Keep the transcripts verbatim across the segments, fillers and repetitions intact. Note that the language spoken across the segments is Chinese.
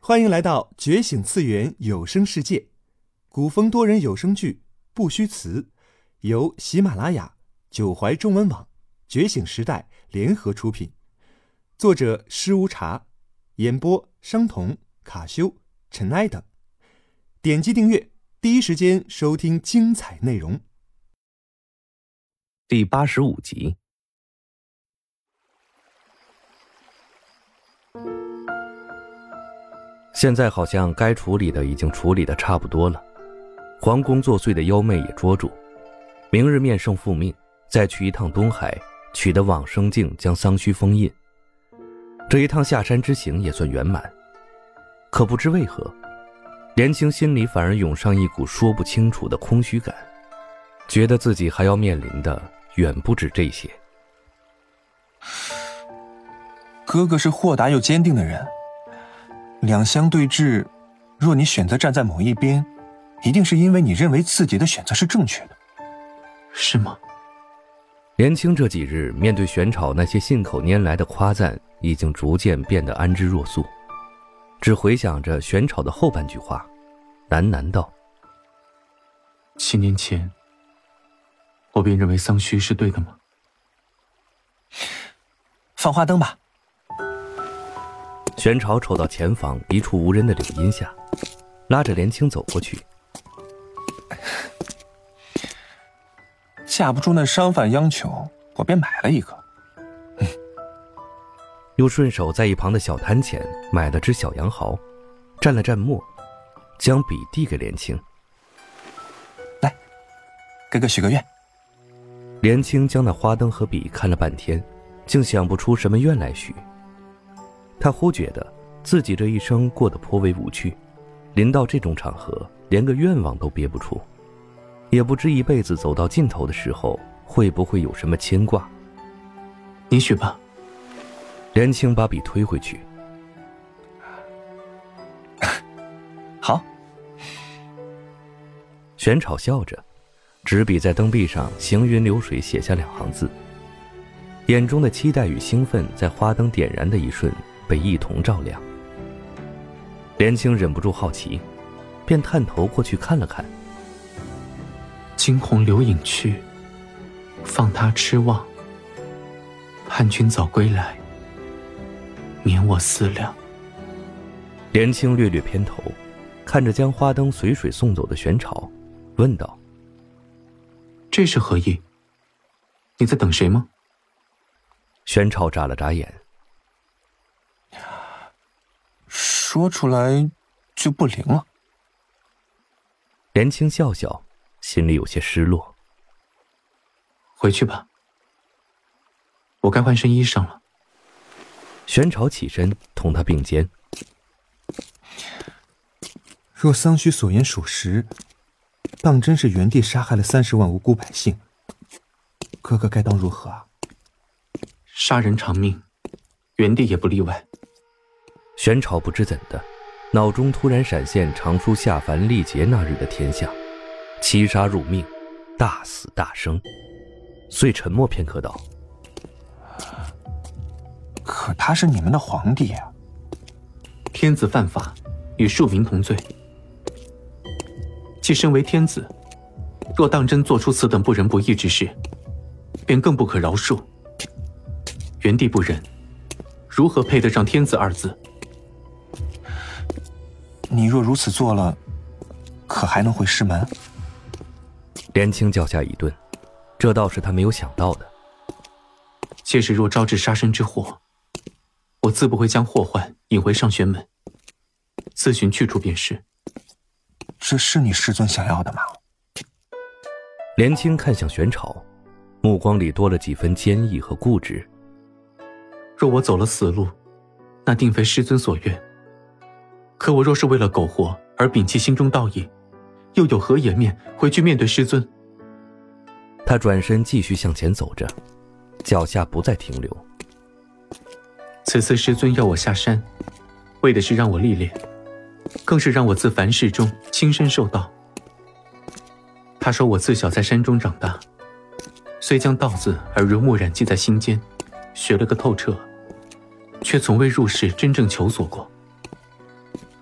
欢迎来到觉醒次元有声世界，古风多人有声剧不虚词，由喜马拉雅、九怀中文网、觉醒时代联合出品，作者施无茶，演播商童、卡修、尘埃等。点击订阅，第一时间收听精彩内容。 第八十五集。现在好像该处理的已经处理的差不多了，皇宫作祟的妖媚也捉住，明日面圣复命，再去一趟东海，取得往生镜将桑须封印。这一趟下山之行也算圆满。可不知为何，连青心里反而涌上一股说不清楚的空虚感，觉得自己还要面临的远不止这些。 哥哥是豁达又坚定的人，两相对峙，若你选择站在某一边，一定是因为你认为自己的选择是正确的，是吗？ 连青这几日面对玄朝那些信口拈来的夸赞，已经逐渐变得安之若素，只回想着玄朝的后半句话，喃喃道： 七年前我便认为桑须是对的吗？ 放花灯吧。 玄朝瞅到前方一处无人的柳荫下，拉着连青走过去。 架不住那商贩央求，我便买了一个。嗯、 又顺手在一旁的小摊前买了只小羊毫，蘸了蘸墨，将笔递给连青。 来，哥哥许个愿。 连青将那花灯和笔看了半天，竟想不出什么愿来许。他忽觉得自己这一生过得颇为无趣，临到这种场合连个愿望都憋不出，也不知一辈子走到尽头的时候会不会有什么牵挂。 你许吧。 连青把笔推回去。 好。 玄草笑着，执笔在灯壁上行云流水写下两行字，眼中的期待与兴奋在花灯点燃的一瞬被一同照亮。连青忍不住好奇，便探头过去看了看。 惊鸿流影去，放他痴望。盼君早归来，免我思量。 连青略略偏头，看着将花灯随水送走的玄朝，问道： 这是何意？你在等谁吗？ 玄朝眨了眨眼。 说出来就不灵了。 连青笑笑，心里有些失落。 回去吧，我该换身衣裳了。 玄朝起身同他并肩。 若桑须所言属实，当真是元帝杀害了三十万无辜百姓，哥哥该当如何啊？ 杀人偿命，元帝也不例外。 玄朝不知怎的，脑中突然闪现长书下凡历劫那日的天象，七杀入命，大死大生，遂沉默片刻道： 可他是你们的皇帝啊。 天子犯法，与庶民同罪。既身为天子，若当真做出此等不仁不义之事，便更不可饶恕。元帝不仁，如何配得上天子二字？ 你若如此做了，可还能回师门？ 连青脚下一顿，这倒是他没有想到的。 届时若招致杀身之祸，我自不会将祸患引回上玄门，自寻去处便是。 这是你师尊想要的吗？ 连青看向玄朝，目光里多了几分坚毅和固执。 若我走了死路，那定非师尊所愿。可我若是为了苟活而摒弃心中道义，又有何颜面回去面对师尊？ 他转身继续向前走着，脚下不再停留。 此次师尊要我下山，为的是让我历练，更是让我自凡世中亲身受道。他说我自小在山中长大，虽将道字耳濡目染记在心间，学了个透彻，却从未入世真正求索过。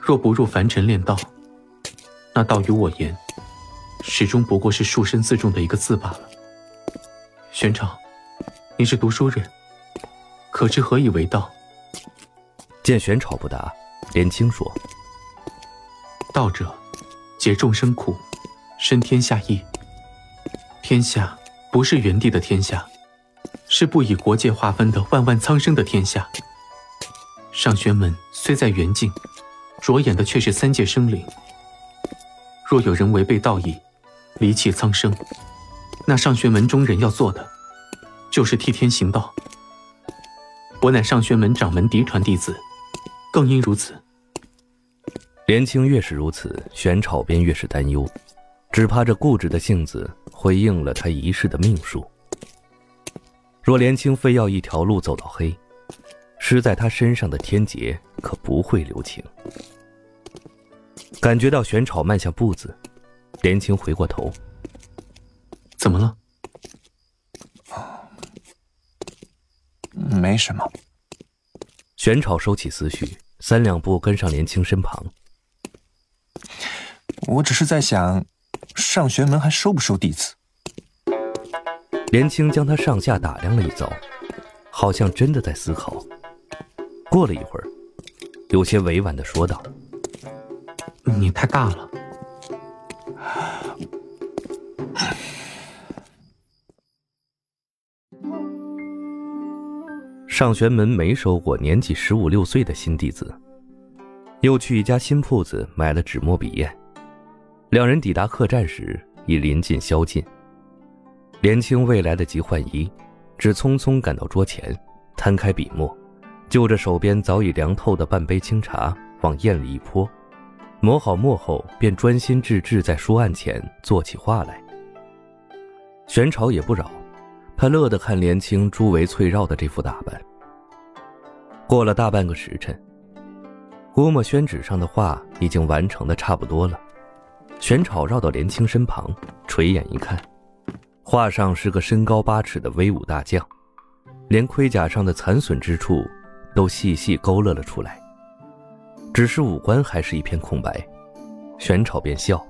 若不入凡尘炼道，那道于我言，始终不过是树身自重的一个字罢了。玄朝，你是读书人，可知何以为道？ 见玄朝不答，莲青说： 道者，解众生苦，生天下义。天下不是原地的天下，是不以国界划分的万万苍生的天下。上玄门虽在原境，着眼的却是三界生灵。若有人违背道义，离弃苍生，那上玄门中人要做的，就是替天行道。我乃上玄门掌门嫡传弟子，更因如此。 莲青越是如此，玄朝便越是担忧，只怕这固执的性子会应了他一世的命数。若莲青非要一条路走到黑，施在他身上的天劫可不会留情。感觉到玄朝迈下步子，莲青回过头： 怎么了？ 没什么。 玄朝收起思绪，三两步跟上莲青身旁。 我只是在想，上玄门还收不收弟子？ 莲青将他上下打量了一遭，好像真的在思考。过了一会儿，有些委婉地说道： 你太大了。 上玄门没收过年纪十五六岁的新弟子，又去一家新铺子买了纸墨笔砚。两人抵达客栈时已临近宵禁，莲青未来得及换衣，只匆匆赶到桌前，摊开笔墨，就着手边早已凉透的半杯清茶往砚里一泼，磨好墨后便专心致志在书案前做起画来。玄朝也不扰，他乐得看莲青珠围翠绕的这副打扮。过了大半个时辰，估摸宣纸上的画已经完成的差不多了。玄朝绕到莲青身旁，垂眼一看，画上是个身高八尺的威武大将，连盔甲上的残损之处都细细勾勒了出来，只是五官还是一片空白。玄朝便笑：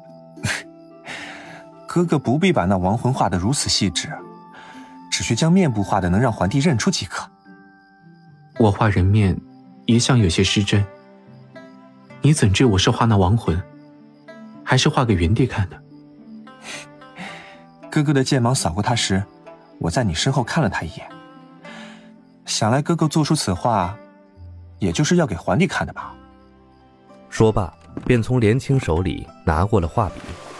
哥哥不必把那亡魂画得如此细致，只需将面部画得能让皇帝认出即可。 我画人面一向有些失真，你怎知我是画那亡魂，还是画给元帝看的？ 哥哥的剑芒扫过他时，我在你身后看了他一眼。想来哥哥做出此画，也就是要给皇帝看的吧？ 说罢，便从莲青手里拿过了画笔。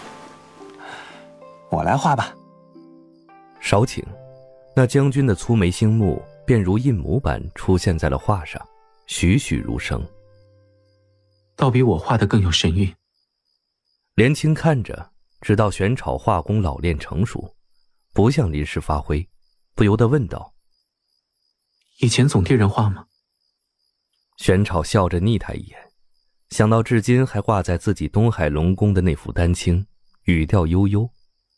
我来画吧。 少顷，那将军的粗眉星目便如印模般出现在了画上，栩栩如生。 倒比我画的更有神韵。 莲青看着，直到玄朝画工老练成熟，不像临时发挥，不由得问道： 以前总替人画吗？ 玄朝笑着睨他一眼，想到至今还挂在自己东海龙宫的那幅丹青，语调悠悠：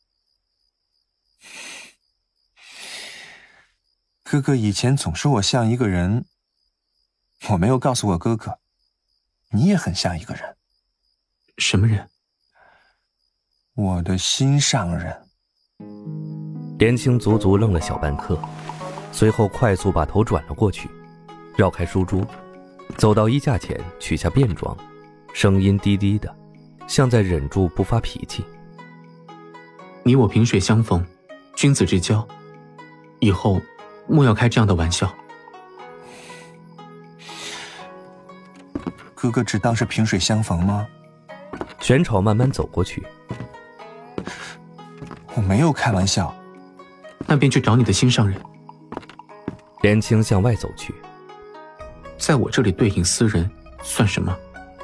哥哥以前总说我像一个人，我没有告诉过哥哥，你也很像一个人。 什么人？ 我的心上人。 莲青足足愣了小半刻，随后快速把头转了过去，绕开书桌，走到衣架前取下便装，声音低低的，像在忍住不发脾气： 你我萍水相逢，君子之交，以后莫要开这样的玩笑。 哥哥只当是萍水相逢吗？ 玄朝慢慢走过去： 我没有开玩笑。 那便去找你的心上人。 莲青向外走去： 在我这里对饮私人算什么？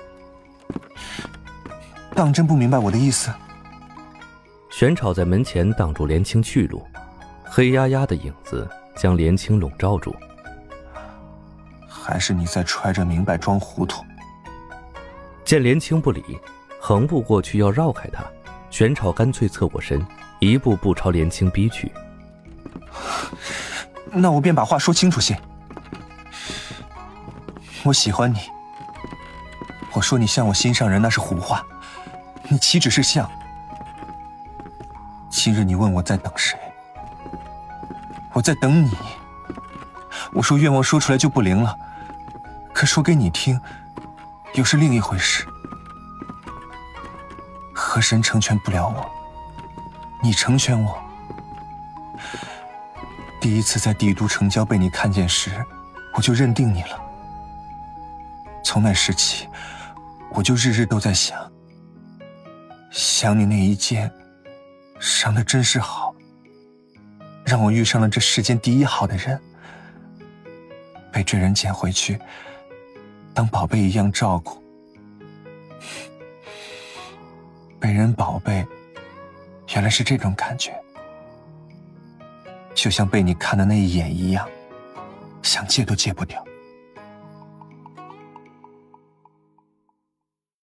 当真不明白我的意思？ 玄朝在门前挡住莲青去路，黑压压的影子将莲青笼罩住。 还是你在揣着明白装糊涂？ 见莲青不理，横步过去要绕开他，玄朝干脆侧过身，一步步朝莲青逼去。 那我便把话说清楚些。我喜欢你， 我说你像我心上人那是胡话，你岂止是像。今日你问我在等谁，我在等你。我说愿望说出来就不灵了，可说给你听又是另一回事。河神成全不了我，你成全我。第一次在帝都城郊被你看见时，我就认定你了。从那时起，我就日日都在想，想你那一剑伤得真是好，让我遇上了这世间第一好的人，被这人捡回去当宝贝一样照顾。被人宝贝原来是这种感觉，就像被你看的那一眼一样，想戒都戒不掉。